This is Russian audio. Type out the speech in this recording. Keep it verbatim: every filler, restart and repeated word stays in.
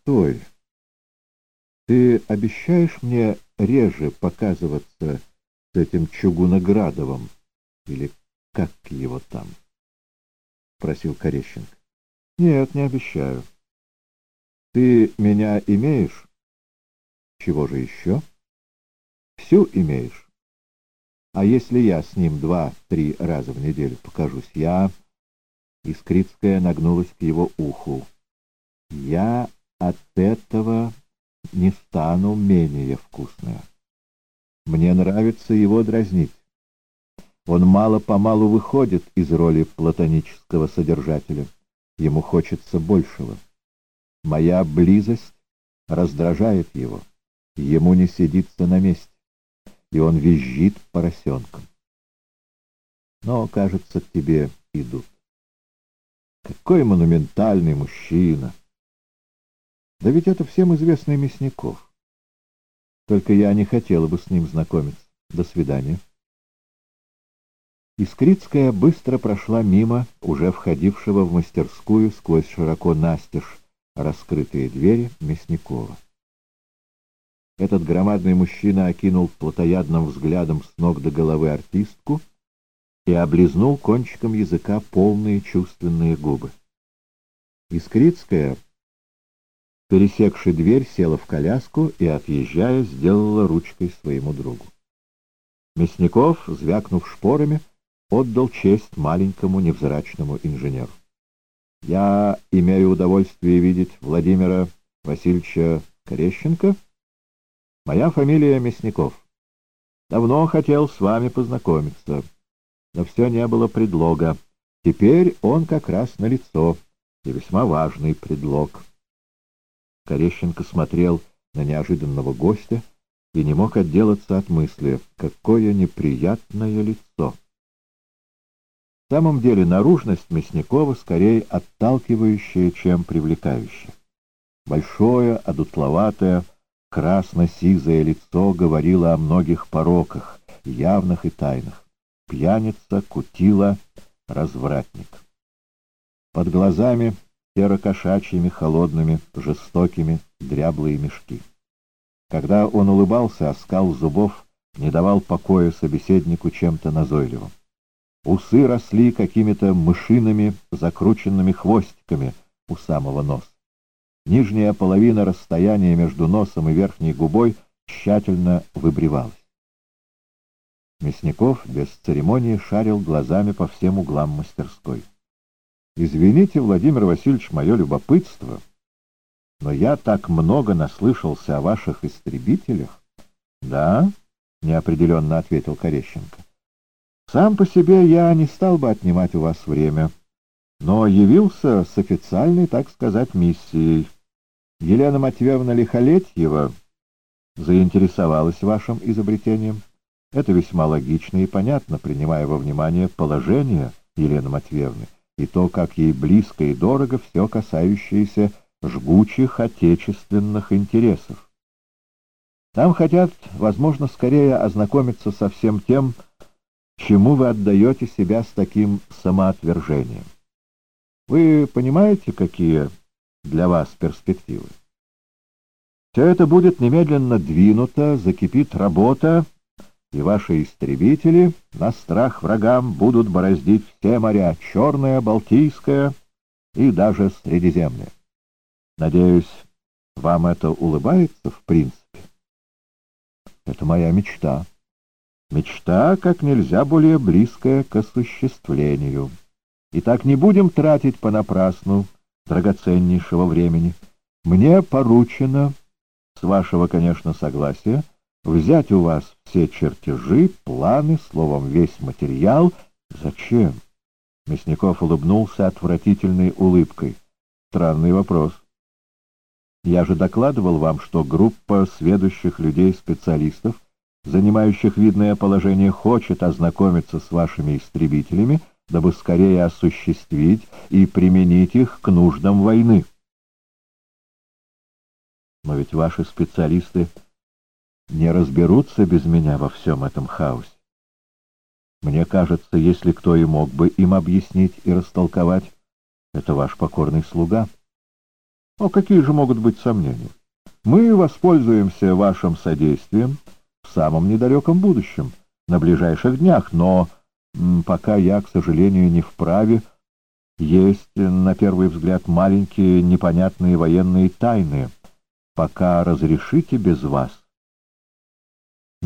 Постой, ты обещаешь мне реже показываться с этим Чугуноградовым, или как его там? — просил Корещенко. — Нет, не обещаю. Ты меня имеешь? Чего же еще? Всю имеешь. А если я с ним два-три раза в неделю покажусь, я... Искрицкая нагнулась к его уху. Я от этого не стану менее вкусная. Мне нравится его дразнить. Он мало-помалу выходит из роли платонического содержателя. Ему хочется большего. Моя близость раздражает его. Ему не сидится на месте, и он визжит поросенком. Но, кажется, к тебе идут. Какой монументальный мужчина! Да ведь это всем известный Мясников. Только я не хотела бы с ним знакомиться. До свидания. Искрицкая быстро прошла мимо уже входившего в мастерскую сквозь широко настежь раскрытые двери Мясникова. Этот громадный мужчина окинул плотоядным взглядом с ног до головы артистку и облизнул кончиком языка полные чувственные губы. Искрицкая, пересекши дверь, села в коляску и, отъезжая, сделала ручкой своему другу. Мясников, звякнув шпорами, отдал честь маленькому невзрачному инженеру. — Я имею удовольствие видеть Владимира Васильевича Корещенко. Моя фамилия Мясников. Давно хотел с вами познакомиться, но все не было предлога. Теперь он как раз налицо, и весьма важный предлог. Корещенко смотрел на неожиданного гостя и не мог отделаться от мысли, какое неприятное лицо. В самом деле наружность Мясникова скорее отталкивающая, чем привлекающая. Большое, одутловатое, красно-сизое лицо говорило о многих пороках, явных и тайных. Пьяница, кутила, развратник. Под глазами серо-кошачьими, холодными, жестокими, дряблые мешки. Когда он улыбался, оскал зубов не давал покоя собеседнику чем-то назойливым. Усы росли какими-то мышиными закрученными хвостиками у самого носа. Нижняя половина расстояния между носом и верхней губой тщательно выбривалась. Мясников без церемонии шарил глазами по всем углам мастерской. «Извините, Владимир Васильевич, мое любопытство, но я так много наслышался о ваших истребителях». «Да?» — неопределенно ответил Корещенко. «Сам по себе я не стал бы отнимать у вас время, но явился с официальной, так сказать, миссией. Елена Матвеевна Лихолетьева заинтересовалась вашим изобретением. Это весьма логично и понятно, принимая во внимание положение Елены Матвеевны и то, как ей близко и дорого все касающееся жгучих отечественных интересов. Там хотят, возможно, скорее ознакомиться со всем тем, чему вы отдаете себя с таким самоотвержением. Вы понимаете, какие для вас перспективы? Все это будет немедленно двинуто, закипит работа, и ваши истребители на страх врагам будут бороздить все моря — Черное, Балтийское и даже Средиземное. Надеюсь, вам это улыбается в принципе? Это моя мечта. Мечта как нельзя более близкая к осуществлению. Итак, не будем тратить понапрасну драгоценнейшего времени. Мне поручено, с вашего, конечно, согласия, взять у вас все чертежи, планы, словом, весь материал. Зачем? Мясников улыбнулся отвратительной улыбкой. Странный вопрос. Я же докладывал вам, что группа сведущих людей-специалистов, занимающих видное положение, хочет ознакомиться с вашими истребителями, дабы скорее осуществить и применить их к нуждам войны. Но ведь ваши специалисты не разберутся без меня во всем этом хаосе. Мне кажется, если кто и мог бы им объяснить и растолковать, это ваш покорный слуга. О, какие же могут быть сомнения? Мы воспользуемся вашим содействием в самом недалеком будущем, на ближайших днях, но м, пока я, к сожалению, не вправе. Есть, на первый взгляд, маленькие непонятные военные тайны. Пока разрешите без вас,